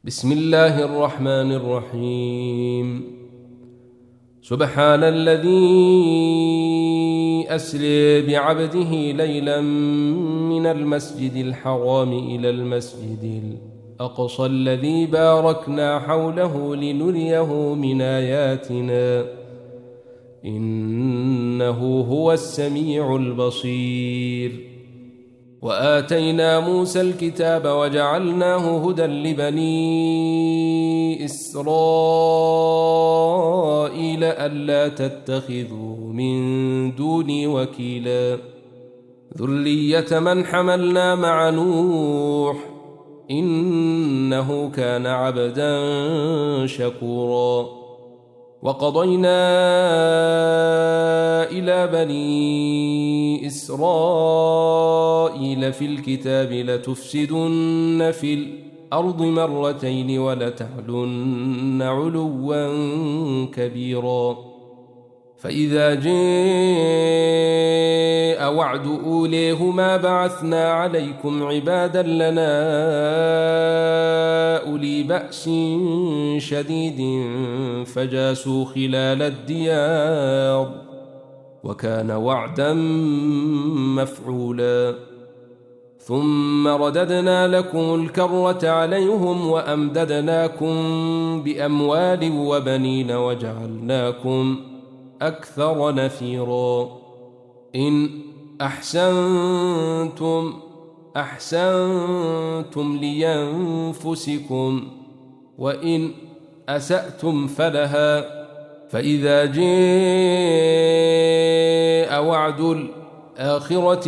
بسم الله الرحمن الرحيم. سبحان الذي أسري بعبده ليلا من المسجد الحرام إلى المسجد الأقصى الذي باركنا حوله لنريه من آياتنا إنه هو السميع البصير. وآتينا موسى الكتاب وجعلناه هدى لبني إسرائيل ألا تتخذوا من دوني وكيلا ذرية من حملنا مع نوح إنه كان عبدا شكورا. وقضينا إلى بني إسرائيل في الكتاب لتفسدن في الأرض مرتين ولتعلن علوا كبيرا. فإذا جاء وعد أوليهما بعثنا عليكم عبادا لنا أولي بأس شديد فجاسوا خلال الديار وكان وعدا مفعولا. ثم رددنا لكم الكرة عليهم وأمددناكم بأموال وبنين وجعلناكم أكثر نفيرا. إن أحسنتم لينفسكم وإن أسأتم فلها. فإذا جاء وعد الآخرة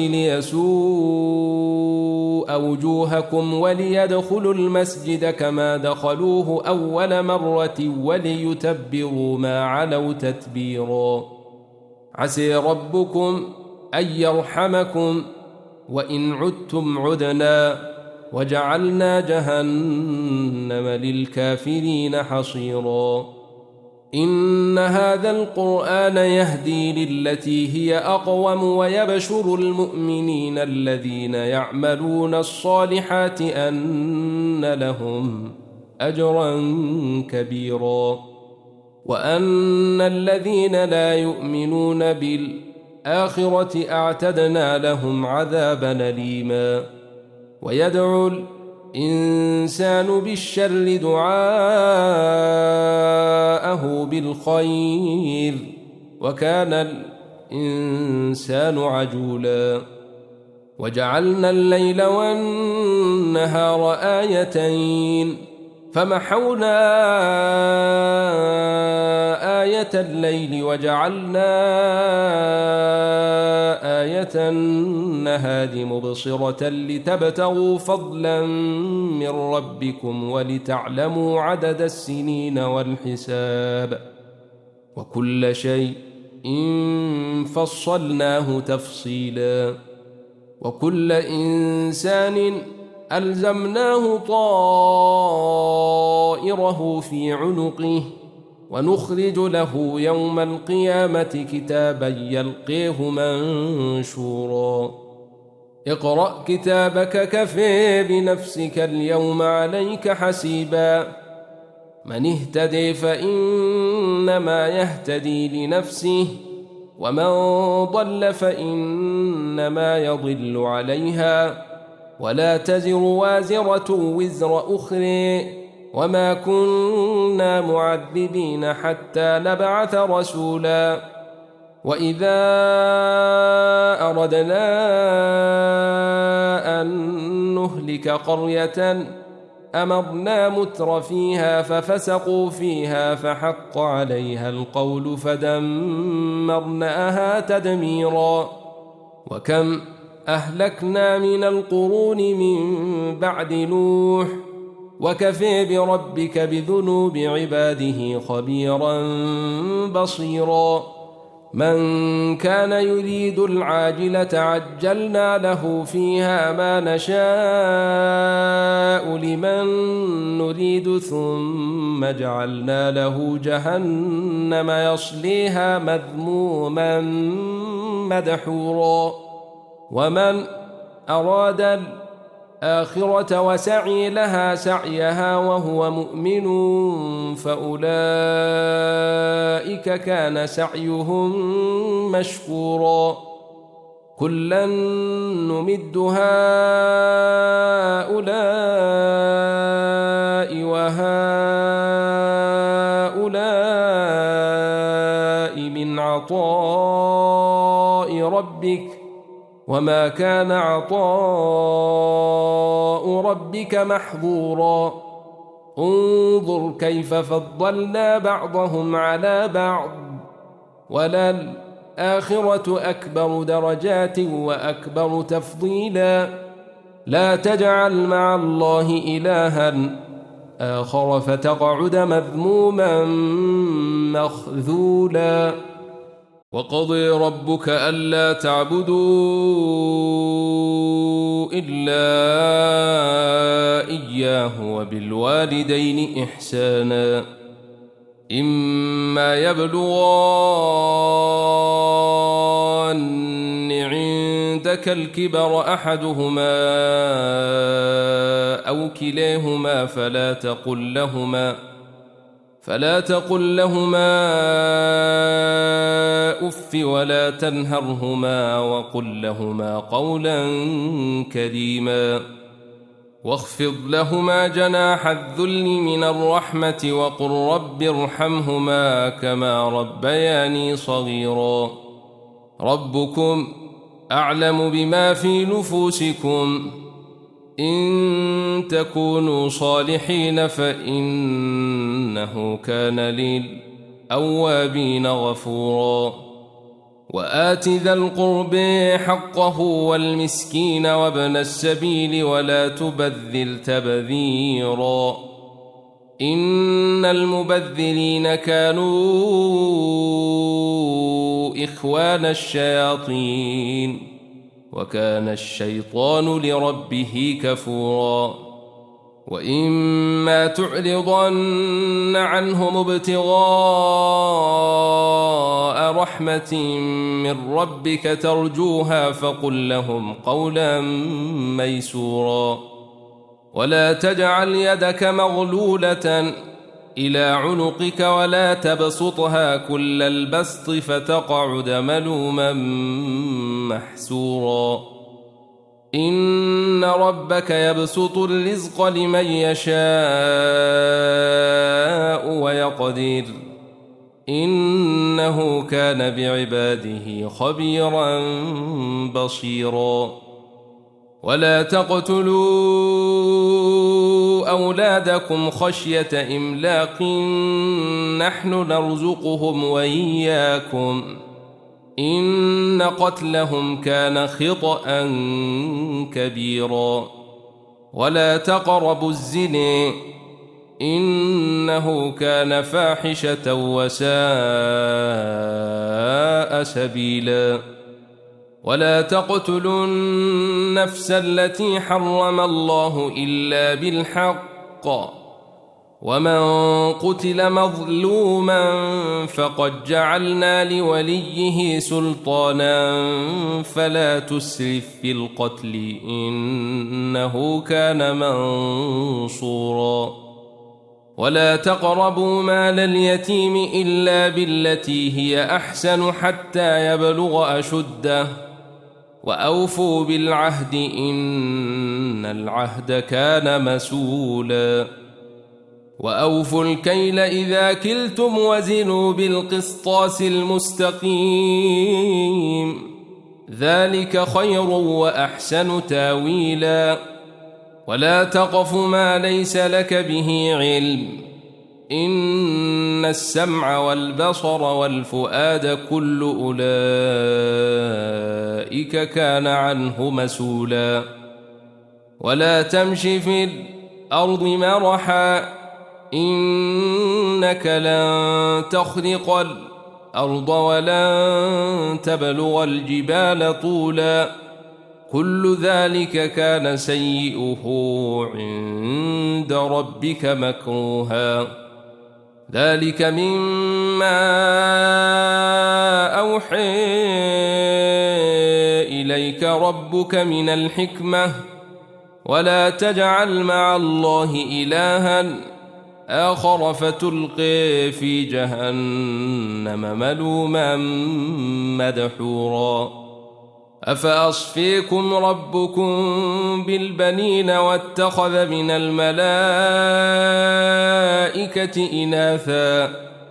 ليسوء وجوهكم وليدخلوا المسجد كما دخلوه أول مرة وليتبروا ما علوا تتبيرا. عسى ربكم أن يرحمكم وإن عدتم عدنا وجعلنا جهنم للكافرين حصيرا. إن هذا القرآن يهدي للتي هي أقوم ويبشر المؤمنين الذين يعملون الصالحات أن لهم أجرا كبيرا وأن الذين لا يؤمنون بالآخرة أعتدنا لهم عذابا أليما. ويدعو الإنسان بالشر دعاءه بالخير وكان الإنسان عجولا. وجعلنا الليل والنهار آيتين فمحونا آية الليل وجعلنا آية النهار مبصرة لتبتغوا فضلا من ربكم ولتعلموا عدد السنين والحساب وكل شيء فصلناه تفصيلا. وكل إنسان ألزمناه طائره في عنقه ونخرج له يوم القيامة كتابا يلقيه منشورا. اقرأ كتابك كفى بنفسك اليوم عليك حسيبا. من اهتدي فإنما يهتدي لنفسه ومن ضل فإنما يضل عليها ولا تزر وازرة وزر أخرى وما كنا معذبين حتى نبعث رسولا. وإذا أردنا أن نهلك قرية أمرنا متر فيها ففسقوا فيها فحق عليها القول فدمرناها تدميرا. وكم أهلكنا من القرون من بعد نوح وكفى بربك بذنوب عباده خبيرا بصيرا. من كان يريد العاجلة عجلنا له فيها ما نشاء لمن نريد ثم جعلنا له جهنم يصليها مذموما مدحورا. ومن أراد الآخرة وسعي لها سعيها وهو مؤمن فأولئك كان سعيهم مشكورا كلا نمد هؤلاء وهؤلاء من عطاء ربك وما كان عطاء ربك محظورا انظر كيف فضلنا بعضهم على بعض وللآخرة أكبر درجات وأكبر تفضيلا لا تجعل مع الله إلها آخر فتقعد مذموما مخذولا وقضي ربك ألا تعبدوا إلا إياه وبالوالدين إحسانا إما يبلغن عندك الكبر أحدهما أو كليهما فلا تقل لهما أف ولا تنهرهما وقل لهما قولا كريما واخفض لهما جناح الذل من الرحمة وقل رب ارحمهما كما ربياني صغيرا ربكم أعلم بما في نفوسكم إن تكونوا صالحين فإنه كان للأوابين غفورا وآت ذا القرب حقه والمسكين وابن السبيل ولا تبذل تبذيرا إن المبذلين كانوا إخوان الشياطين وكان الشيطان لربه كفورا وإما تعرضن عنهم ابتغاء رحمة من ربك ترجوها فقل لهم قولا ميسورا ولا تجعل يدك مغلولة إلى عنقك ولا تبسطها كل البسط فتقعد ملوما محسورا إن ربك يبسط الرزق لمن يشاء ويقدر إنه كان بعباده خبيرا بصيرا ولا تقتلوا أولادكم خشية إملاق نحن نرزقهم وإياكم إن قتلهم كان خطأ كبيرا ولا تقربوا الزنا إنه كان فاحشة وساء سبيلا ولا تقتلوا النفس التي حرم الله إلا بالحق ومن قتل مظلوما فقد جعلنا لوليه سلطانا فلا تسرف في القتل إنه كان منصورا ولا تقربوا مال اليتيم إلا بالتي هي أحسن حتى يبلغ أشده وأوفوا بالعهد إن العهد كان مسؤولا وأوفوا الكيل إذا كلتم وزنوا بالقسطاس المستقيم ذلك خير وأحسن تاويلا ولا تقف ما ليس لك به علم إن السمع والبصر والفؤاد كل أولئك كان عنه مسؤولا ولا تمش في الأرض مرحا إنك لن تخرق الأرض ولن تبلغ الجبال طولا كل ذلك كان سيئه عند ربك مكروها ذلك مما أوحى إليك ربك من الحكمة ولا تجعل مع الله إلها آخر فتلقي في جهنم ملوما مدحورا أفأصفيكم ربكم بالبنين واتخذ من الملائكة إناثا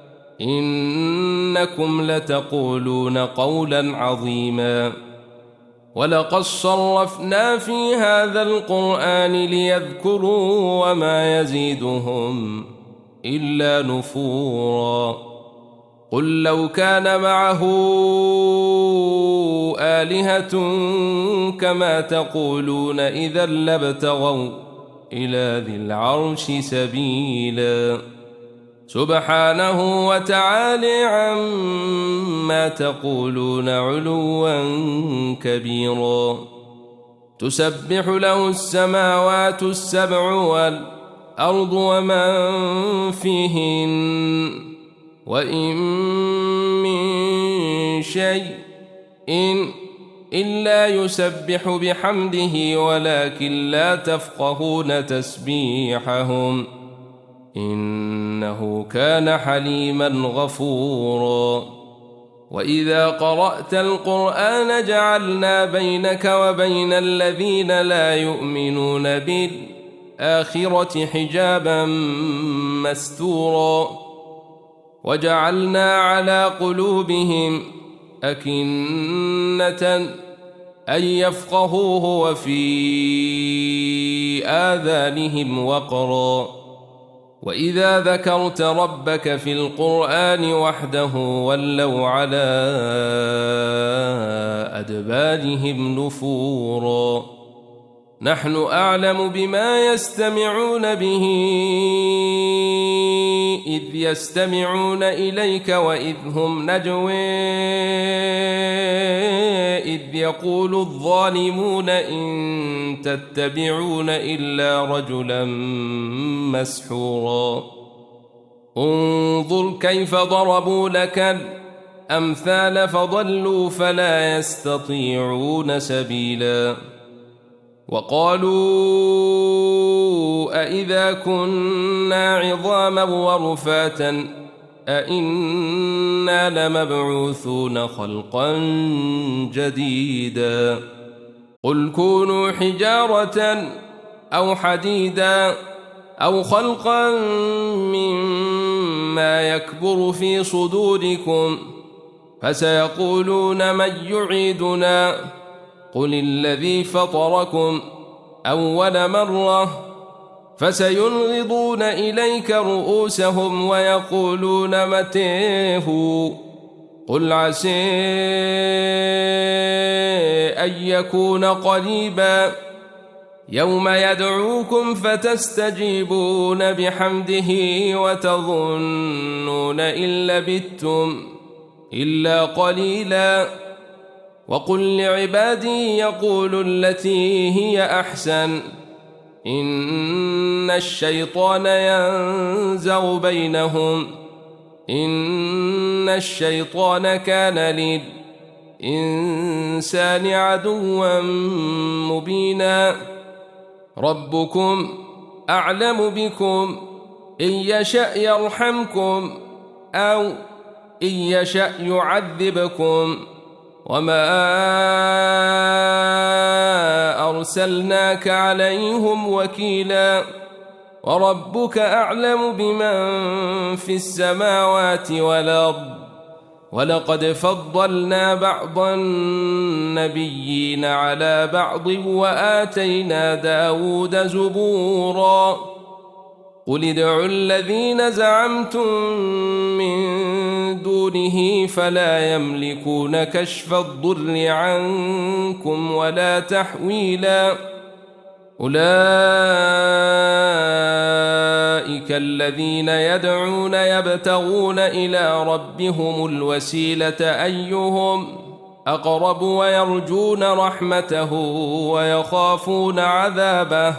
إنكم لتقولون قولا عظيما ولقد صرفنا في هذا القرآن ليذكروا وما يزيدهم إلا نفورا قل لو كان معه آلهة كما تقولون إذا لابتغوا إلى ذي العرش سبيلا سبحانه وتعالى عما تقولون علوا كبيرا تسبح له السماوات السبع والأرض ومن فيهن وإن من شيء إلا يسبح بحمده ولكن لا تفقهون تسبيحهم إنه كان حليما غفورا وإذا قرأت القرآن جعلنا بينك وبين الذين لا يؤمنون بالآخرة حجابا مستورا وجعلنا على قلوبهم أكنة أن يفقهوه وفي آذانهم وقرا وإذا ذكرت ربك في القرآن وحده ولوا على أدبارهم نفورا نحن أعلم بما يستمعون به إذ يستمعون إليك وإذ هم نجوى إذ يقول الظالمون إن تتبعون إلا رجلا مسحورا انظر كيف ضربوا لك الأمثال فضلوا فلا يستطيعون سبيلا وقالوا أإذا كنا عظاما ورفاتا أإنا لمبعوثون خلقا جديدا قل كونوا حجارة أو حديدا أو خلقا مما يكبر في صدوركم فسيقولون من يعيدنا قل الذي فطركم أول مرة فسينغضون إليك رؤوسهم ويقولون متى هو قل عسى أن يكون قريبا يوم يدعوكم فتستجيبون بحمده وتظنون إن لبثتم إلا قليلا وقل لعبادي يقولوا التي هي أحسن إن الشيطان ينزغ بينهم إن الشيطان كان للإنسان عدوا مبينا ربكم أعلم بكم إن يشأ يرحمكم أو إن يشأ يعذبكم وما أرسلناك عليهم وكيلا وربك أعلم بمن في السماوات والأرض ولقد فضلنا بعض النبيين على بعض وآتينا داود زبورا قل ادعوا الذين زعمتم من دونه فلا يملكون كشف الضر عنكم ولا تحويلا أولئك الذين يدعون يبتغون إلى ربهم الوسيلة أيهم أقرب ويرجون رحمته ويخافون عذابه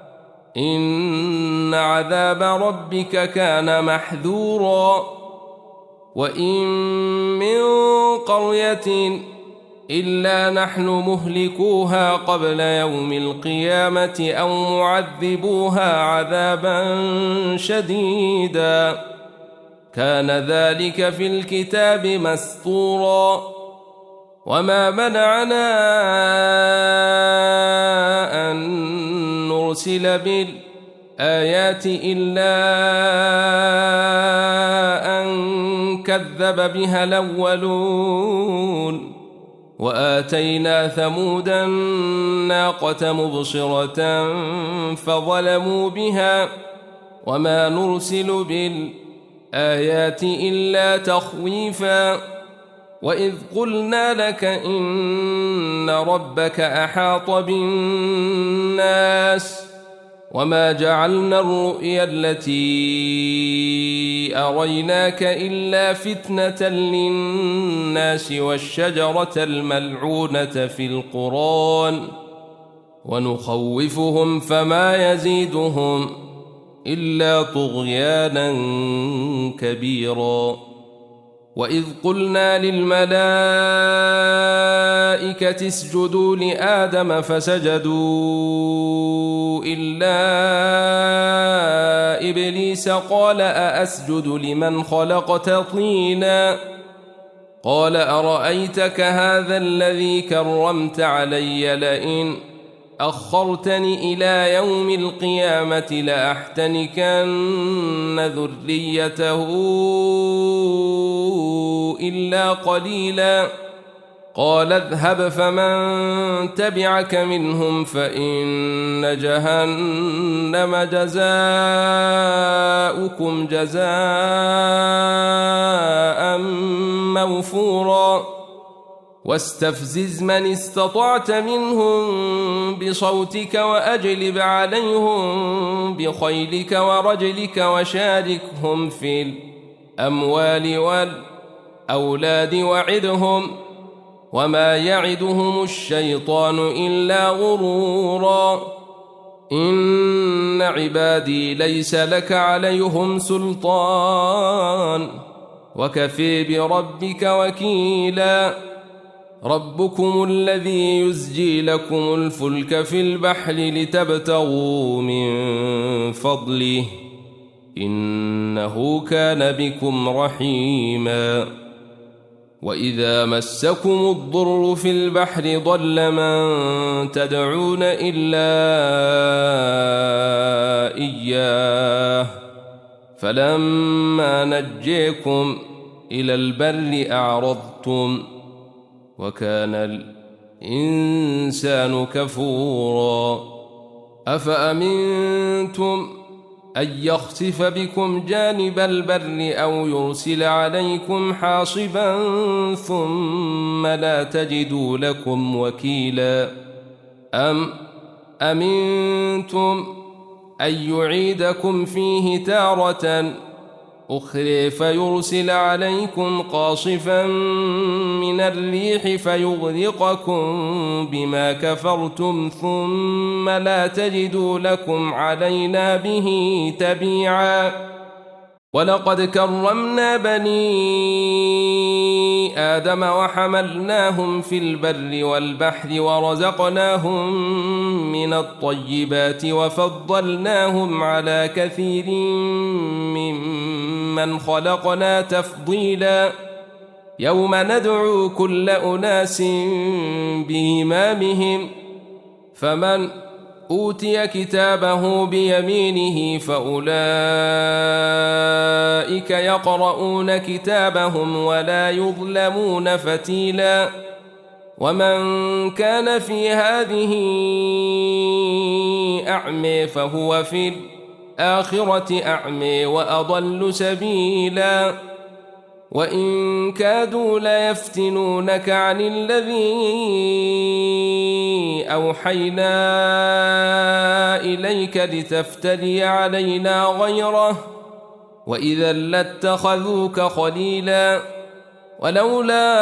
إن عذاب ربك كان محذورا وإن من قرية إلا نحن مهلكوها قبل يوم القيامة أو معذبوها عذابا شديدا كان ذلك في الكتاب مسطورا وما منعنا أن نرسل بالآيات إلا أن كذب بها الأولون وآتينا ثمود الناقة مبصرة فظلموا بها وما نرسل بالآيات إلا تخويفا وإذ قلنا لك إن ربك أحاط بالناس وما جعلنا الرؤيا التي أريناك إلا فتنة للناس والشجرة الملعونة في القرآن ونخوفهم فما يزيدهم إلا طغيانا كبيرا وإذ قلنا للملائكة اسجدوا لآدم فسجدوا إلا إبليس قال أأسجد لمن خلقت طينا قال أرأيتك هذا الذي كرمت علي لئن أخرتني إلى يوم القيامة لأحتنكن ذريته إلا قليلا قال اذهب فمن تبعك منهم فإن جهنم جزاؤكم جزاء موفورا واستفزز من استطعت منهم بصوتك وأجلب عليهم بخيلك ورجلك وشاركهم في الأموال والأولاد وعدهم وما يعدهم الشيطان إلا غرورا إن عبادي ليس لك عليهم سلطان وكفي بربك وكيلا ربكم الذي يزجي لكم الفلك في البحر لتبتغوا من فضله إنه كان بكم رحيما وإذا مسكم الضر في البحر ضل من تدعون إلا إياه فلما نجيكم إلى البر أعرضتم وكان الإنسان كفورا أفأمنتم أن يخسف بكم جانب البر أو يرسل عليكم حاصبا ثم لا تجدوا لكم وكيلا أم أمنتم أن يعيدكم فيه تارة أخرى فيرسل عليكم قاصفا من الريح فيغرقكم بما كفرتم ثم لا تجدوا لكم علينا به تبيعا ولقد كرمنا بني آدم وحملناهم في البر والبحر ورزقناهم من الطيبات وفضلناهم على كثير ممن خلقنا تفضيلا يوم ندعو كل أناس بإمامهم فمن أوتي كتابه بيمينه فأولئك يقرؤون كتابهم ولا يظلمون فتيلا ومن كان في هذه أعمى فهو في الآخرة أعمى وأضل سبيلا وإن كادوا ليفتنونك عن الذي أوحينا إليك لتفتري علينا غيره وإذا لاتخذوك خليلا ولولا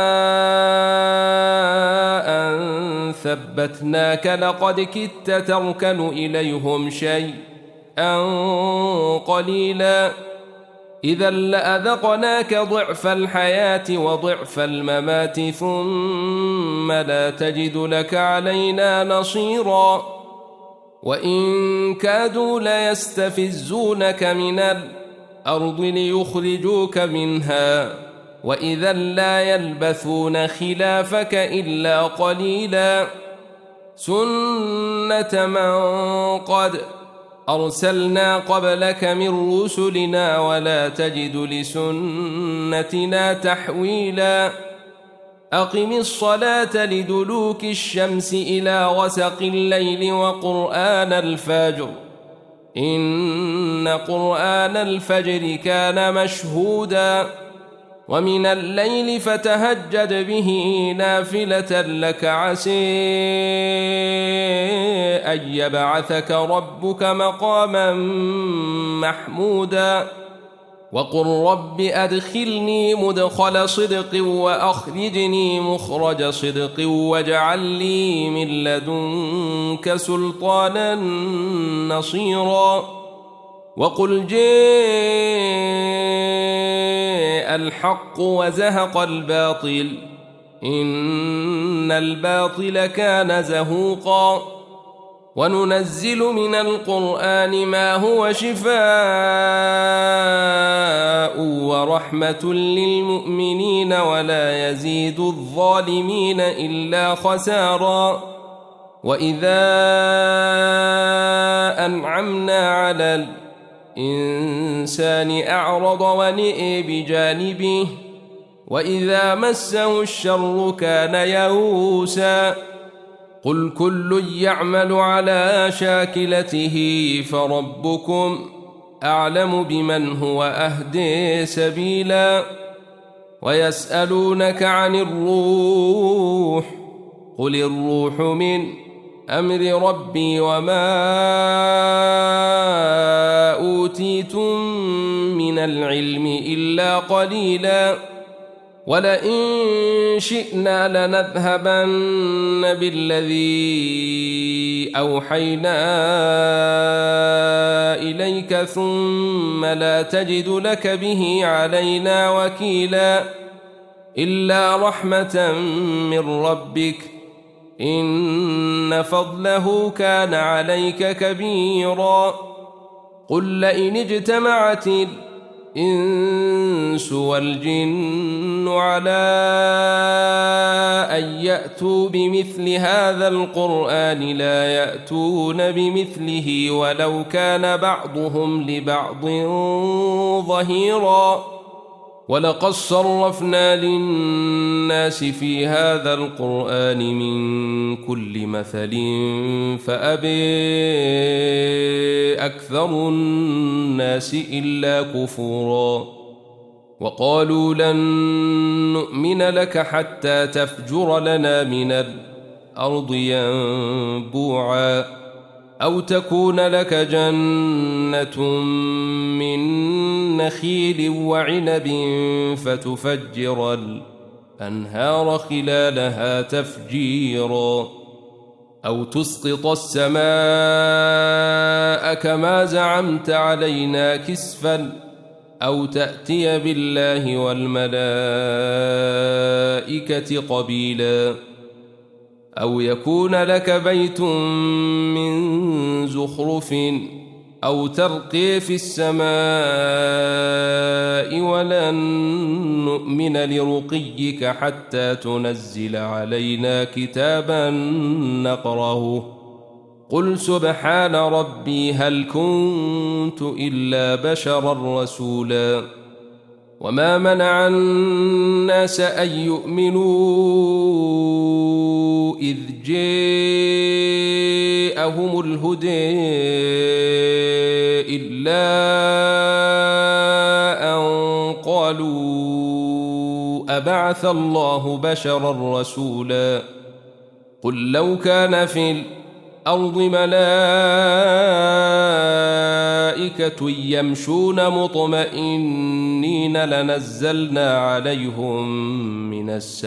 أن ثبتناك لقد كدت تركن إليهم شيئا قليلا إذا لأذقناك ضعف الحياة وضعف الممات ثم لا تجد لك علينا نصيرا وإن كادوا ليستفزونك من الأرض ليخرجوك منها وإذا لا يلبثون خلافك إلا قليلا سنة من قد أرسلنا قبلك من رسلنا ولا تجد لسنتنا تحويلا أقم الصلاة لدلوك الشمس إلى غسق الليل وقرآن الفجر إن قرآن الفجر كان مشهودا ومن الليل فتهجد به نافلة لك عسى أن يبعثك ربك مقاما محمودا وقل رب أدخلني مدخل صدق وأخرجني مخرج صدق واجعل لي من لدنك سلطانا نصيرا وقل جاء الحق وزهق الباطل إن الباطل كان زهوقا وننزل من القرآن ما هو شفاء ورحمة للمؤمنين ولا يزيد الظالمين إلا خسارا وإذا أنعمنا على الإنسان أعرض ونئ بجانبه وإذا مسه الشر كان يئوسا قل كل يعمل على شاكلته فربكم أعلم بمن هو أهدي سبيلا ويسألونك عن الروح قل الروح من أمر ربي وما أوتيتم من العلم إلا قليلا ولئن شئنا لنذهبن بالذي أوحينا إليك ثم لا تجد لك به علينا وكيلا إلا رحمة من ربك إن فضله كان عليك كبيرا قل لئن اجتمعت الإنس والجن على أن يأتوا بمثل هذا القرآن لا يأتون بمثله ولو كان بعضهم لبعض ظهيرا ولقد صرفنا للناس في هذا القرآن من كل مثل فأبى أكثر الناس إلا كفورا وقالوا لن نؤمن لك حتى تفجر لنا من الأرض ينبوعا أو تكون لك جنة من نخيل وعنب فتفجر الأنهار خلالها تفجيرا أو تسقط السماء كما زعمت علينا كسفا أو تأتي بالله والملائكة قبيلا أو يكون لك بيت من زخرف أو ترقي في السماء ولن نؤمن لرقيك حتى تنزل علينا كتابا نقرأه قل سبحان ربي هل كنت إلا بشرا رسولا وما منع الناس أن يؤمنوا إذ جاءهم الهدى إلا أن قالوا أبعث الله بشرا رسولا قل لو كان في الأرض ملائكة يمشون مطمئنين لنزلنا عليهم من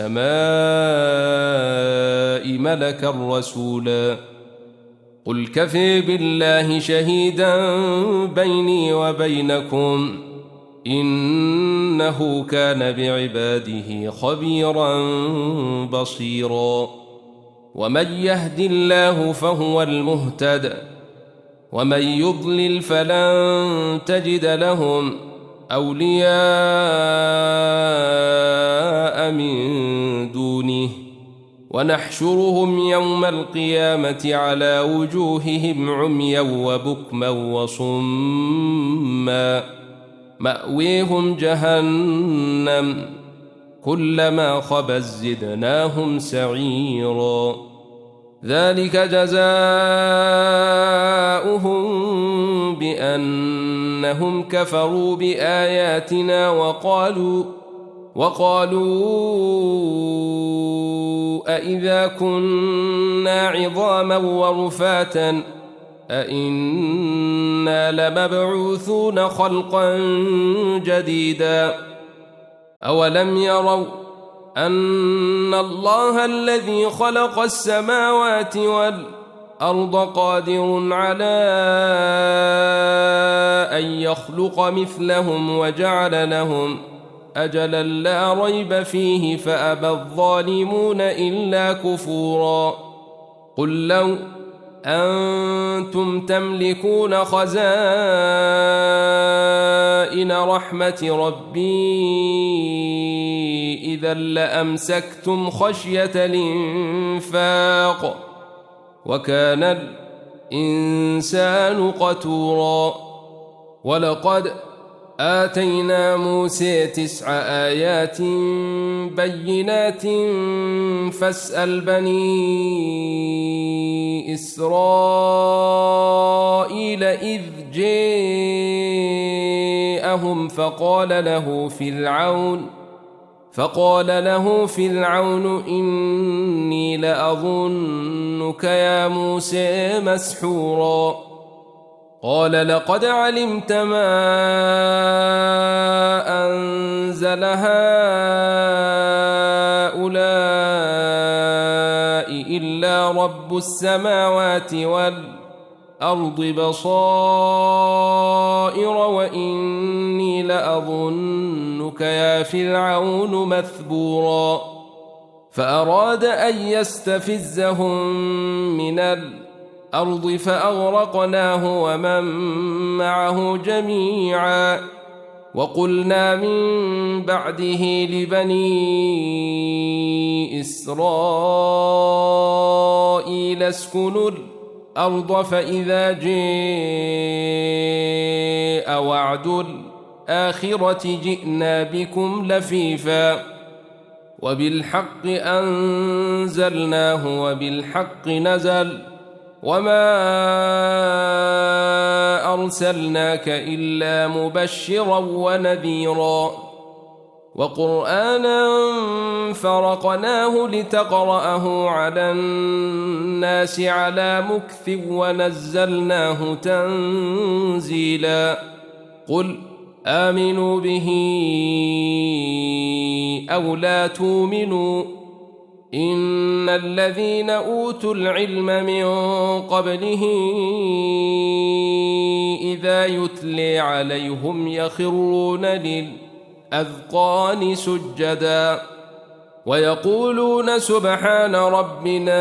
السماء ملكا رسولا قل كفى بالله شهيدا بيني وبينكم إنه كان بعباده خبيرا بصيرا ومن يهد الله فهو المهتد ومن يضلل فلن تجد لهم أولياء من دونه ونحشرهم يوم القيامة على وجوههم عميا وبكما وصما مأويهم جهنم كلما خبت زدناهم سعيرا ذلك جزاؤهم بأنهم كفروا بآياتنا وقالوا أإذا كنا عظاما ورفاتا أإنا لمبعوثون خلقا جديدا أولم يروا أن الله الذي خلق السماوات والأرض قادر على أن يخلق مثلهم وجعل لهم أجلا لا ريب فيه فأبى الظالمون إلا كفورا قل لو أنتم تملكون خزائن رحمة ربي إذا لأمسكتم خشية الإنفاق وكان الإنسان قتورا ولقد آتينا موسى 9 آيات بينات فاسأل بني إسرائيل إذ جاءهم فقال له فرعون إني لأظنك يا موسى مسحورا قال لقد علمت ما أنزل هؤلاء إلا رب السماوات والأرض بصائر وإني لأظنك يا فرعون مثبورا فأراد أن يستفزهم من الأرض فأغرقناه ومن معه جميعا وقلنا من بعده لبني إسرائيل اسكنوا الأرض فإذا جاء وعد الآخرة جئنا بكم لفيفا وبالحق أنزلناه وبالحق نزل وما أرسلناك إلا مبشرا ونذيرا وقرآنا فرقناه لتقرأه على الناس على مكث ونزلناه تنزيلا قل آمنوا به أو لا تؤمنوا إن الذين أوتوا العلم من قبله إذا يتلي عليهم يخرون للأذقان سجدا ويقولون سبحان ربنا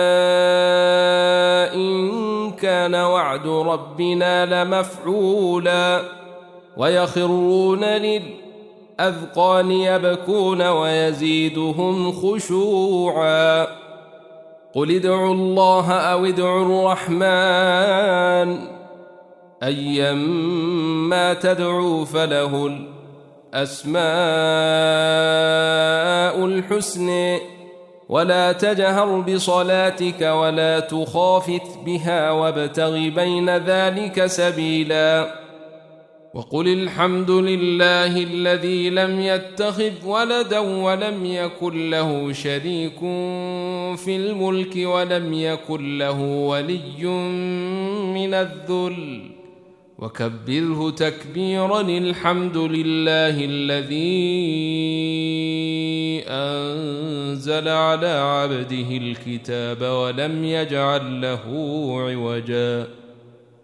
إن كان وعد ربنا لمفعولا ويخرون للأذقان يبكون ويزيدهم خشوعا قل ادعوا الله أو ادعوا الرحمن أيما تدعوا فله الأسماء الحسن ولا تجهر بصلاتك ولا تخافت بها وابتغ بين ذلك سبيلا وقل الحمد لله الذي لم يتخذ ولدا ولم يكن له شريك في الملك ولم يكن له ولي من الذل وكبره تكبيرا الحمد لله الذي أنزل على عبده الكتاب ولم يجعل له عوجا